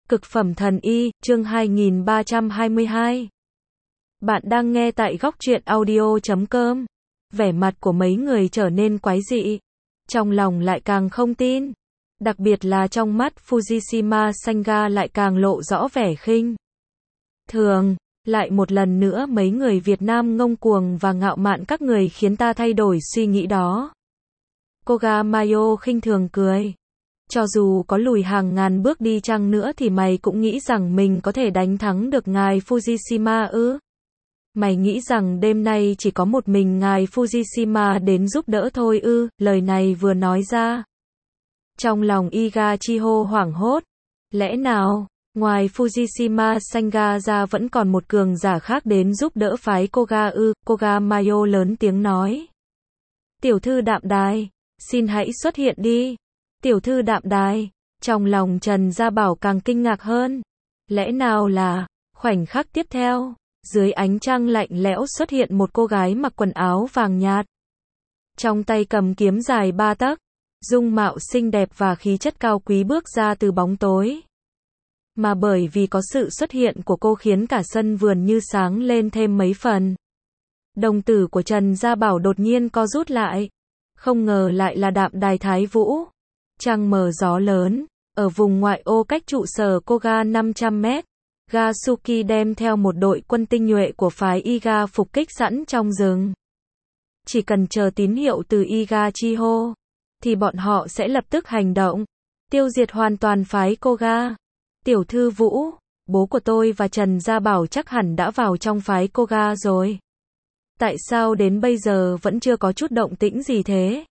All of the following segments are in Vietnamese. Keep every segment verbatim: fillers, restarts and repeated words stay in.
Cực phẩm thần y, chương hai nghìn ba trăm hai mươi hai. Bạn đang nghe tại góc truyện audio chấm com. Vẻ mặt của mấy người trở nên quái dị. Trong lòng lại càng không tin. Đặc biệt là trong mắt Fujishima Sanga lại càng lộ rõ vẻ khinh thường. Lại một lần nữa mấy người Việt Nam ngông cuồng và ngạo mạn các người khiến ta thay đổi suy nghĩ đó. Koga Mayo khinh thường cười. Cho dù có lùi hàng ngàn bước đi chăng nữa thì mày cũng nghĩ rằng mình có thể đánh thắng được ngài Fujishima ư? Mày nghĩ rằng đêm nay chỉ có một mình ngài Fujishima đến giúp đỡ thôi ư? Lời này vừa nói ra. Trong lòng Igachiho hoảng hốt. Lẽ nào, ngoài Fujishima Sanga ra vẫn còn một cường giả khác đến giúp đỡ phái Koga ư? Koga Mayo lớn tiếng nói. Tiểu thư Đạm Đài, xin hãy xuất hiện đi. Tiểu thư Đạm Đài, trong lòng Trần Gia Bảo càng kinh ngạc hơn. Lẽ nào là, khoảnh khắc tiếp theo, dưới ánh trăng lạnh lẽo xuất hiện một cô gái mặc quần áo vàng nhạt. Trong tay cầm kiếm dài ba tấc, dung mạo xinh đẹp và khí chất cao quý bước ra từ bóng tối. Mà bởi vì có sự xuất hiện của cô khiến cả sân vườn như sáng lên thêm mấy phần. Đồng tử của Trần Gia Bảo đột nhiên co rút lại. Không ngờ lại là Đạm Đài Thái Vũ. Trăng mờ gió lớn, ở vùng ngoại ô cách trụ sở Koga năm trăm mét, Gasuki đem theo một đội quân tinh nhuệ của phái Iga phục kích sẵn trong rừng. Chỉ cần chờ tín hiệu từ Igachiho, thì bọn họ sẽ lập tức hành động, tiêu diệt hoàn toàn phái Koga. Tiểu thư Vũ, bố của tôi và Trần Gia Bảo chắc hẳn đã vào trong phái Koga rồi. Tại sao đến bây giờ vẫn chưa có chút động tĩnh gì thế?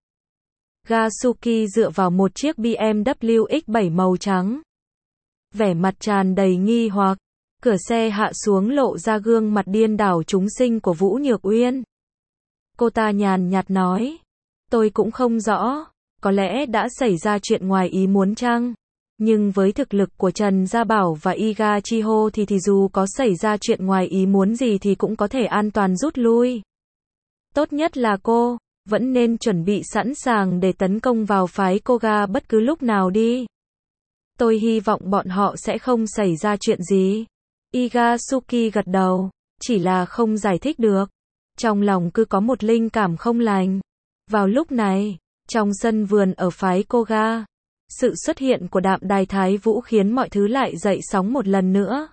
Gasuki dựa vào một chiếc bê em vê ích bảy màu trắng. Vẻ mặt tràn đầy nghi hoặc. Cửa xe hạ xuống lộ ra gương mặt điên đảo chúng sinh của Vũ Nhược Uyên. Cô ta nhàn nhạt nói. Tôi cũng không rõ. Có lẽ đã xảy ra chuyện ngoài ý muốn chăng? Nhưng với thực lực của Trần Gia Bảo và Igachiho thì thì dù có xảy ra chuyện ngoài ý muốn gì thì cũng có thể an toàn rút lui. Tốt nhất là cô vẫn nên chuẩn bị sẵn sàng để tấn công vào phái Koga bất cứ lúc nào đi. Tôi hy vọng bọn họ sẽ không xảy ra chuyện gì. Igasuki gật đầu, chỉ là không giải thích được. Trong lòng cứ có một linh cảm không lành. Vào lúc này, trong sân vườn ở phái Koga, sự xuất hiện của Đạm Đài Thái Vũ khiến mọi thứ lại dậy sóng một lần nữa.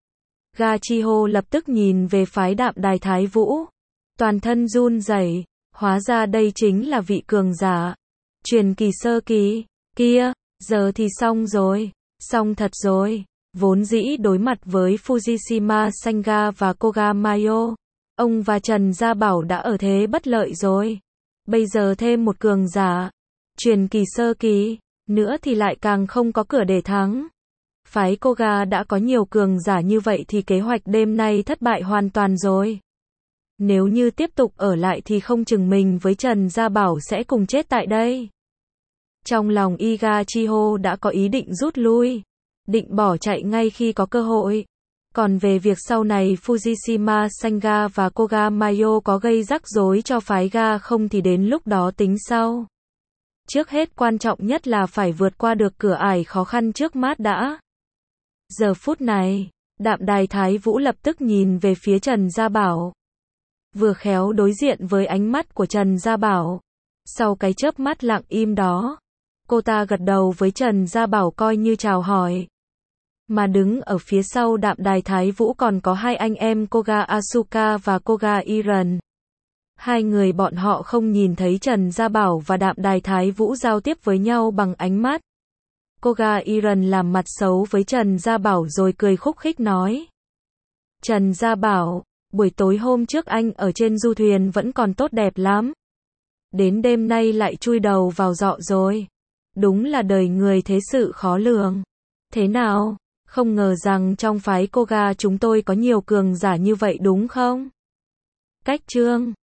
Gachiho lập tức nhìn về phái Đạm Đài Thái Vũ. Toàn thân run rẩy. Hóa ra đây chính là vị cường giả truyền kỳ sơ kỳ kia, giờ thì xong rồi, xong thật rồi. Vốn dĩ đối mặt với Fujishima Sanga và Koga Mayo, ông và Trần Gia Bảo đã ở thế bất lợi rồi. Bây giờ thêm một cường giả truyền kỳ sơ kỳ nữa thì lại càng không có cửa để thắng. Phái Koga đã có nhiều cường giả như vậy thì kế hoạch đêm nay thất bại hoàn toàn rồi. Nếu như tiếp tục ở lại thì không chừng mình với Trần Gia Bảo sẽ cùng chết tại đây. Trong lòng Igachiho đã có ý định rút lui, định bỏ chạy ngay khi có cơ hội. Còn về việc sau này Fujishima Sanga và Koga Mayo có gây rắc rối cho phái Ga không thì đến lúc đó tính sau. Trước hết quan trọng nhất là phải vượt qua được cửa ải khó khăn trước mắt đã. Giờ phút này, Đạm Đài Thái Vũ lập tức nhìn về phía Trần Gia Bảo. Vừa khéo đối diện với ánh mắt của Trần Gia Bảo. Sau cái chớp mắt lặng im đó, cô ta gật đầu với Trần Gia Bảo coi như chào hỏi. Mà đứng ở phía sau Đạm Đài Thái Vũ còn có hai anh em Koga Asuka và Koga Iran. Hai người bọn họ không nhìn thấy Trần Gia Bảo và Đạm Đài Thái Vũ giao tiếp với nhau bằng ánh mắt. Koga Iran làm mặt xấu với Trần Gia Bảo rồi cười khúc khích nói. Trần Gia Bảo, buổi tối hôm trước anh ở trên du thuyền vẫn còn tốt đẹp lắm. Đến đêm nay lại chui đầu vào giọ rồi. Đúng là đời người thế sự khó lường. Thế nào, không ngờ rằng trong phái Koga chúng tôi có nhiều cường giả như vậy đúng không? Cách chương